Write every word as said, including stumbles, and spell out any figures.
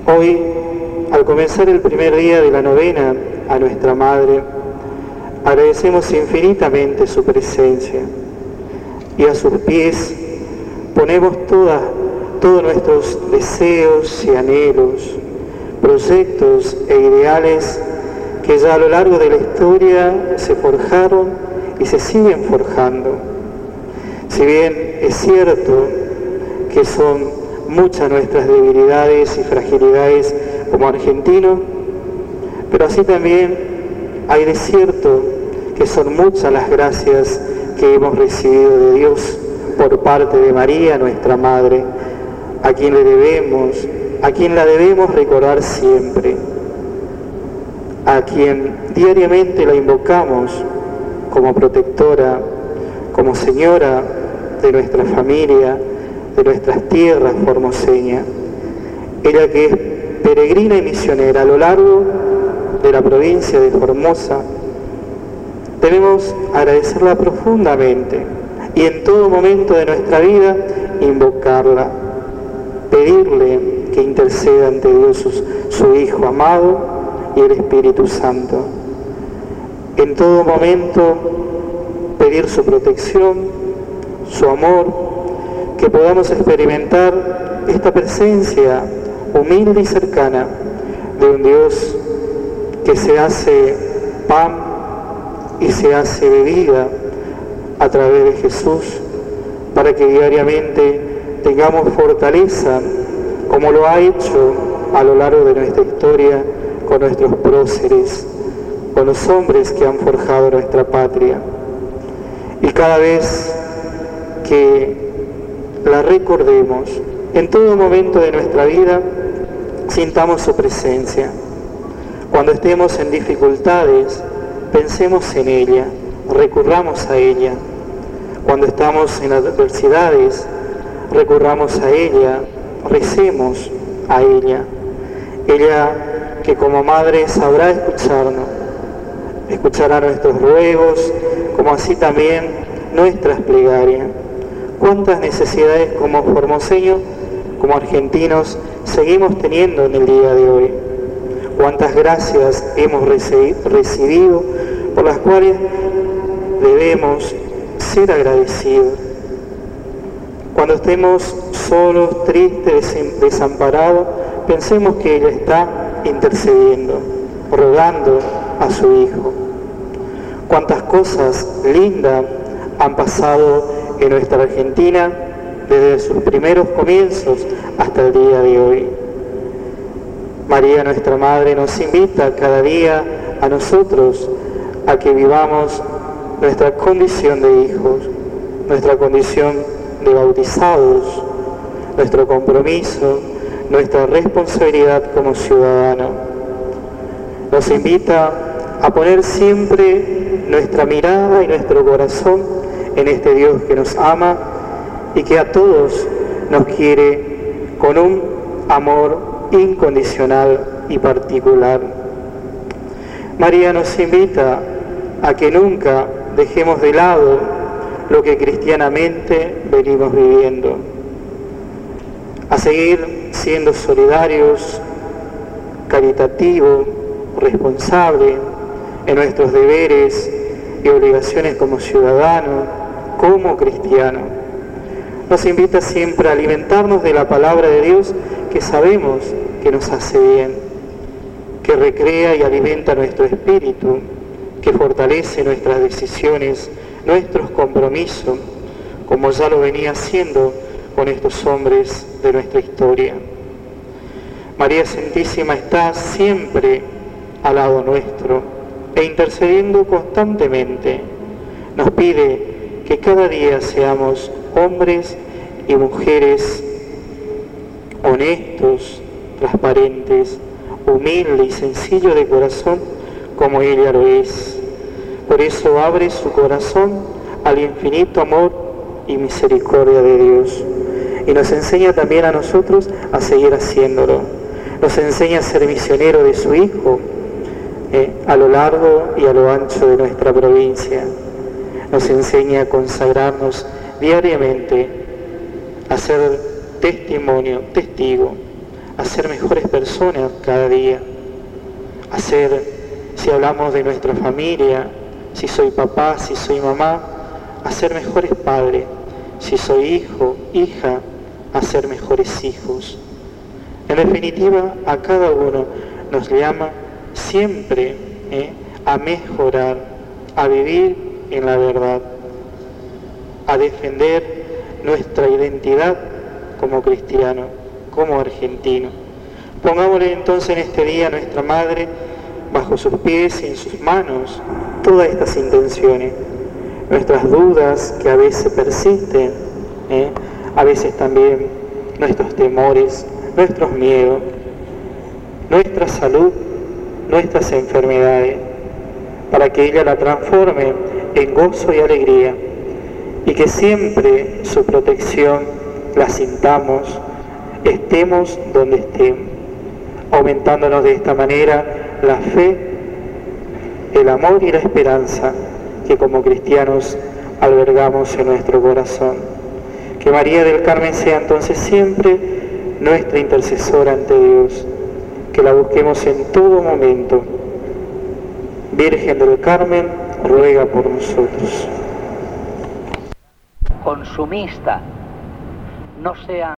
Hoy, al comenzar el primer día de la novena a nuestra Madre, agradecemos infinitamente su presencia y a sus pies ponemos toda, todos nuestros deseos y anhelos, proyectos e ideales que ya a lo largo de la historia se forjaron y se siguen forjando. Si bien es cierto que son muchas nuestras debilidades y fragilidades como argentinos, pero así también hay de cierto que son muchas las gracias que hemos recibido de Dios por parte de María, nuestra Madre, a quien le debemos, a quien la debemos recordar siempre, a quien diariamente la invocamos como protectora, como señora de nuestra familia, de nuestras tierras formoseñas. Ella que es peregrina y misionera a lo largo de la provincia de Formosa, debemos agradecerla profundamente y en todo momento de nuestra vida invocarla, pedirle que interceda ante Dios su, su Hijo amado y el Espíritu Santo. En todo momento pedir su protección, su amor, que podamos experimentar esta presencia humilde y cercana de un Dios que se hace pan y se hace bebida a través de Jesús, para que diariamente tengamos fortaleza, como lo ha hecho a lo largo de nuestra historia con nuestros próceres, con los hombres que han forjado nuestra patria. Y cada vez que la recordemos, en todo momento de nuestra vida, sintamos su presencia. Cuando estemos en dificultades, pensemos en ella, recurramos a ella. Cuando estamos en adversidades, recurramos a ella, recemos a ella. Ella que como madre sabrá escucharnos, escuchará nuestros ruegos, como así también nuestras plegarias. ¿Cuántas necesidades como formoseños, como argentinos, seguimos teniendo en el día de hoy? ¿Cuántas gracias hemos recibido por las cuales debemos ser agradecidos? Cuando estemos solos, tristes, desamparados, pensemos que ella está intercediendo, rogando a su Hijo. Cuántas cosas lindas han pasado en nuestra Argentina desde sus primeros comienzos hasta el día de hoy. María, nuestra Madre, nos invita cada día a nosotros a que vivamos nuestra condición de hijos, nuestra condición de bautizados, nuestro compromiso, nuestra responsabilidad como ciudadanos. Nos invita a poner siempre nuestra mirada y nuestro corazón en este Dios que nos ama y que a todos nos quiere con un amor incondicional y particular. María nos invita a que nunca dejemos de lado lo que cristianamente venimos viviendo, a seguir siendo solidarios, caritativos, responsables en nuestros deberes y obligaciones como ciudadanos, como cristianos. Nos invita siempre a alimentarnos de la palabra de Dios, que sabemos que nos hace bien, que recrea y alimenta nuestro espíritu, que fortalece nuestras decisiones, nuestros compromisos, como ya lo venía haciendo con estos hombres de nuestra historia. María Santísima está siempre al lado nuestro e intercediendo constantemente. Nos pide que cada día seamos hombres y mujeres honestos, transparentes, humildes y sencillos de corazón, como ella lo es. Por eso abre su corazón al infinito amor y misericordia de Dios. Y nos enseña también a nosotros a seguir haciéndolo. Nos enseña a ser misionero de su Hijo eh, a lo largo y a lo ancho de nuestra provincia. Nos enseña a consagrarnos diariamente, a ser testimonio, testigo a ser mejores personas cada día, a ser, si hablamos de nuestra familia, si soy papá, si soy mamá, a ser mejores padres, si soy hijo, hija, a ser mejores hijos. En definitiva, a cada uno nos llama siempre ¿eh? a mejorar, a vivir en la verdad, a defender nuestra identidad como cristiano, como argentino. Pongámosle entonces en este día a nuestra Madre bajo sus pies y en sus manos todas estas intenciones, nuestras dudas que a veces persisten, ¿eh? a veces también nuestros temores, nuestros miedos, nuestra salud, nuestras enfermedades, para que ella la transforme en gozo y alegría, y que siempre su protección la sintamos, estemos donde estemos, aumentándonos de esta manera la fe, el amor y la esperanza que como cristianos albergamos en nuestro corazón. Que María del Carmen sea entonces siempre nuestra intercesora ante Dios, que la busquemos en todo momento. Virgen del Carmen, ruega por nosotros. Consumista, no sea